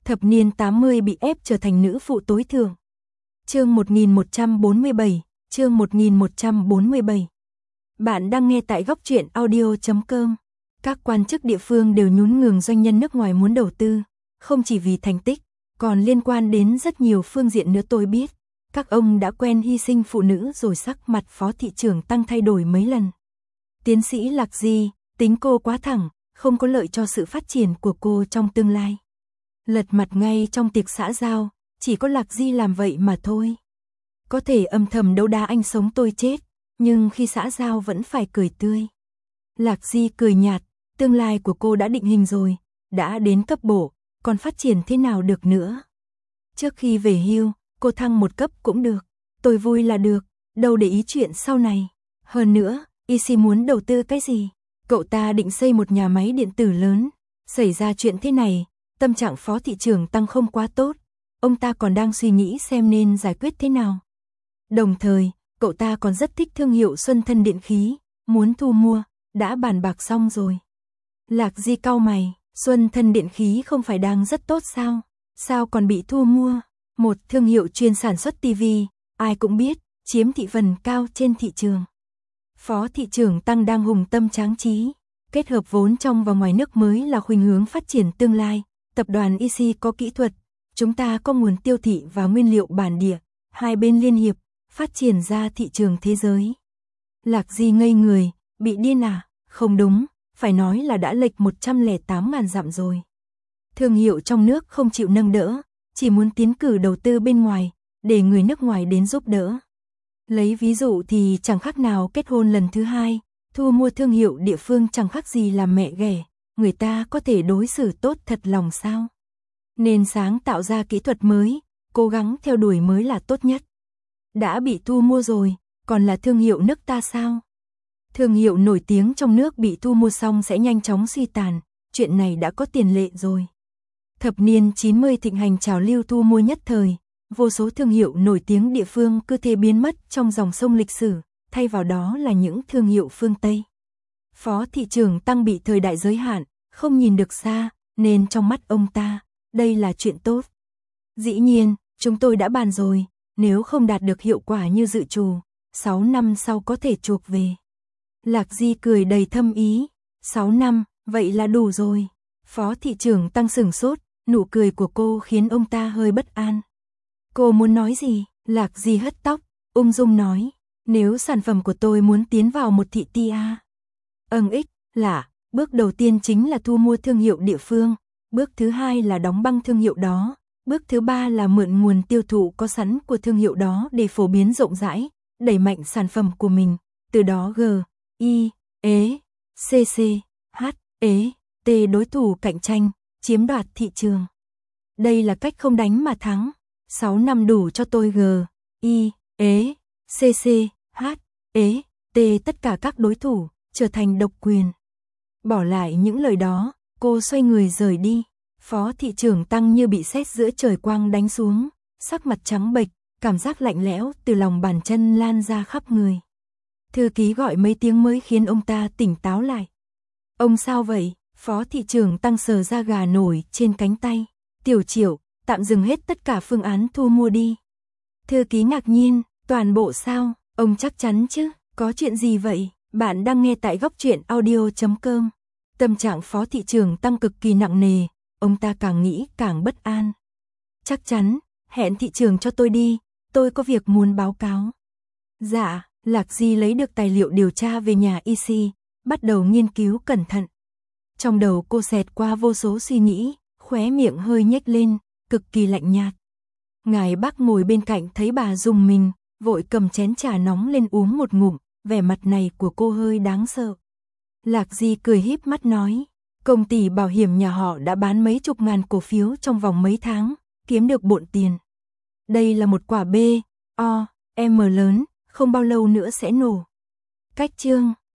Thập niên 80 bị ép trở thành nữ phụ tối thượng. Chương 1147, chương 1147. Bạn đang nghe tại góc truyện audio.com. Các quan chức địa phương đều nhún nhường doanh nhân nước ngoài muốn đầu tư, không chỉ vì thành tích, còn liên quan đến rất nhiều phương diện nữa. Tôi biết, các ông đã quen hy sinh phụ nữ rồi. Sắc mặt Phó thị trưởng Tăng thay đổi mấy lần. Tiến sĩ Lạc Di, tính cô quá thẳng, không có lợi cho sự phát triển của cô trong tương lai. Lật mặt ngay trong tiệc xã giao, chỉ có Lạc Di làm vậy mà thôi. Có thể âm thầm đấu đá anh sống tôi chết, nhưng khi xã giao vẫn phải cười tươi. Lạc Di cười nhạt, tương lai của cô đã định hình rồi, đã đến cấp bộ, còn phát triển thế nào được nữa. Trước khi về hưu, cô thăng một cấp cũng được, tôi vui là được, đâu để ý chuyện sau này. Hơn nữa, EC muốn đầu tư cái gì? Cậu ta định xây một nhà máy điện tử lớn. Xảy ra chuyện thế này, tâm trạng Phó thị trưởng Tăng không quá tốt. Ông ta còn đang suy nghĩ xem nên giải quyết thế nào. Đồng thời, cậu ta còn rất thích thương hiệu Xuân Thân điện khí, muốn thu mua, đã bàn bạc xong rồi. Lạc Di cau mày, Xuân Thân điện khí không phải đang rất tốt sao? Sao còn bị thu mua? Một thương hiệu chuyên sản xuất TV, ai cũng biết, chiếm thị phần cao trên thị trường. Phó thị trưởng Tăng đang hùng tâm tráng trí, kết hợp vốn trong và ngoài nước mới là khuynh hướng phát triển tương lai. Tập đoàn EC có kỹ thuật, chúng ta có nguồn tiêu thị và nguyên liệu bản địa, hai bên liên hiệp, phát triển ra thị trường thế giới. Lạc Di ngây người, bị điên à? Không đúng, phải nói là đã lệch 108.000 dặm rồi. Thương hiệu trong nước không chịu nâng đỡ, chỉ muốn tiến cử đầu tư bên ngoài, để người nước ngoài đến giúp đỡ. Lấy ví dụ thì chẳng khác nào kết hôn lần thứ hai, thu mua thương hiệu địa phương chẳng khác gì làm mẹ ghẻ, người ta có thể đối xử tốt thật lòng sao? Nên sáng tạo ra kỹ thuật mới, cố gắng theo đuổi mới là tốt nhất. Đã bị thu mua rồi, còn là thương hiệu nước ta sao? Thương hiệu nổi tiếng trong nước bị thu mua xong sẽ nhanh chóng suy tàn, chuyện này đã có tiền lệ rồi. Thập niên 90 thịnh hành trào lưu thu mua nhất thời, vô số thương hiệu nổi tiếng địa phương cứ thế biến mất trong dòng sông lịch sử, thay vào đó là những thương hiệu phương Tây. Phó thị trưởng Tăng bị thời đại giới hạn, không nhìn được xa, nên trong mắt ông ta, đây là chuyện tốt. Dĩ nhiên, chúng tôi đã bàn rồi, nếu không đạt được hiệu quả như dự trù, 6 năm sau có thể chuộc về. Lạc Di cười đầy thâm ý, 6 năm, vậy là đủ rồi. Phó thị trưởng Tăng sửng sốt, nụ cười của cô khiến ông ta hơi bất an. Cô muốn nói gì? Lạc Di hất tóc, ung dung nói, nếu sản phẩm của tôi muốn tiến vào một thị tia. Lạ, bước đầu tiên chính là thu mua thương hiệu địa phương, bước thứ hai là đóng băng thương hiệu đó, bước thứ ba là mượn nguồn tiêu thụ có sẵn của thương hiệu đó để phổ biến rộng rãi, đẩy mạnh sản phẩm của mình, từ đó G, I, E, C, H, E, T đối thủ cạnh tranh, chiếm đoạt thị trường. Đây là cách không đánh mà thắng. 6 năm đủ cho tôi G, I, E, C, H, E, T tất cả các đối thủ, trở thành độc quyền. Bỏ lại những lời đó, cô xoay người rời đi. Phó thị trưởng Tăng như bị sét giữa trời quang đánh xuống, sắc mặt trắng bệch, cảm giác lạnh lẽo từ lòng bàn chân lan ra khắp người. Thư ký gọi mấy tiếng mới khiến ông ta tỉnh táo lại. Ông sao vậy? Phó thị trưởng Tăng sờ da gà nổi trên cánh tay. Tiểu Triệu, tạm dừng hết tất cả phương án thu mua đi. Thư ký ngạc nhiên, toàn bộ sao? Ông chắc chắn chứ? Có chuyện gì vậy? Bạn đang nghe tại góc truyện audio.com. Tâm trạng Phó thị trưởng Tăng cực kỳ nặng nề, ông ta càng nghĩ càng bất an. Chắc chắn, hẹn thị trường cho tôi đi, tôi có việc muốn báo cáo. Dạ, Lạc Di lấy được tài liệu điều tra về nhà EC, bắt đầu nghiên cứu cẩn thận. Trong đầu cô xẹt qua vô số suy nghĩ, khóe miệng hơi nhếch lên, cực kỳ lạnh nhạt. Ngài bác ngồi bên cạnh thấy bà rùng mình, vội cầm chén trà nóng lên uống một ngụm, vẻ mặt này của cô hơi đáng sợ. Lạc Di cười híp mắt nói, công ty bảo hiểm nhà họ đã bán mấy chục ngàn cổ phiếu trong vòng mấy tháng, kiếm được bộn tiền. Đây là một quả B, O, M lớn, không bao lâu nữa sẽ nổ. Cách chương